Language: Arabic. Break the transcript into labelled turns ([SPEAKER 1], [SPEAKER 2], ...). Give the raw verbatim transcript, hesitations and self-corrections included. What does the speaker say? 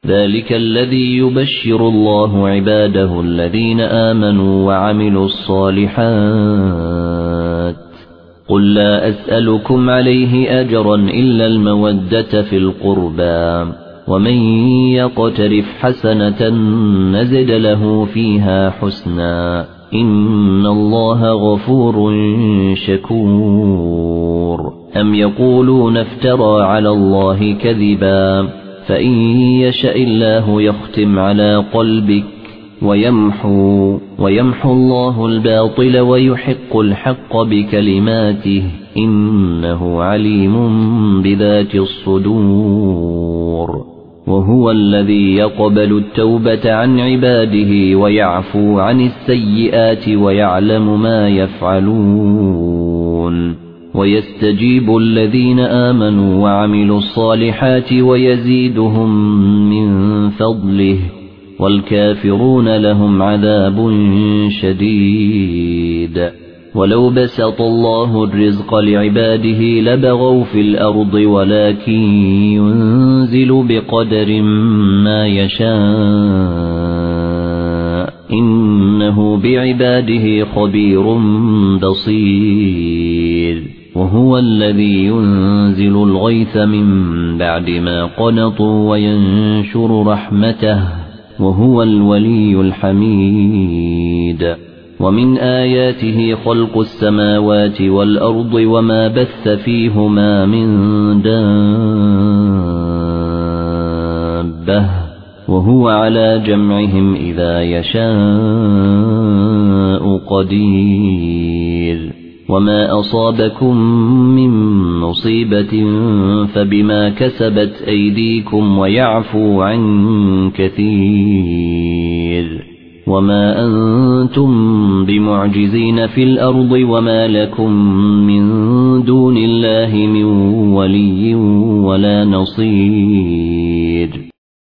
[SPEAKER 1] ذلك الذي يبشر الله عباده الذين آمنوا وعملوا الصالحات قل لا أسألكم عليه أجرا إلا المودة في القربى ومن يقترف حسنة نزد له فيها حسنا إن الله غفور شكور أم يقولون افترى على الله كذبا فإن يشاء الله يختم على قلبك ويمحو, ويمحو الله الباطل ويحق الحق بكلماته إنه عليم بذات الصدور وهو الذي يقبل التوبة عن عباده ويعفو عن السيئات ويعلم ما يفعلون ويستجيب الذين آمنوا وعملوا الصالحات ويزيدهم من فضله والكافرون لهم عذاب شديد ولو بسط الله الرزق لعباده لبغوا في الأرض ولكن ينزل بقدر ما يشاء إنه بعباده خبير بصير وهو الذي ينزل الغيث من بعد ما قنطوا وينشر رحمته وهو الولي الحميد ومن آياته خلق السماوات والأرض وما بث فيهما من دابة وهو على جمعهم إذا يشاء قدير وما أصابكم من مصيبة فبما كسبت أيديكم ويعفو عن كثير وما أنتم بمعجزين في الأرض وما لكم من دون الله من ولي ولا نصير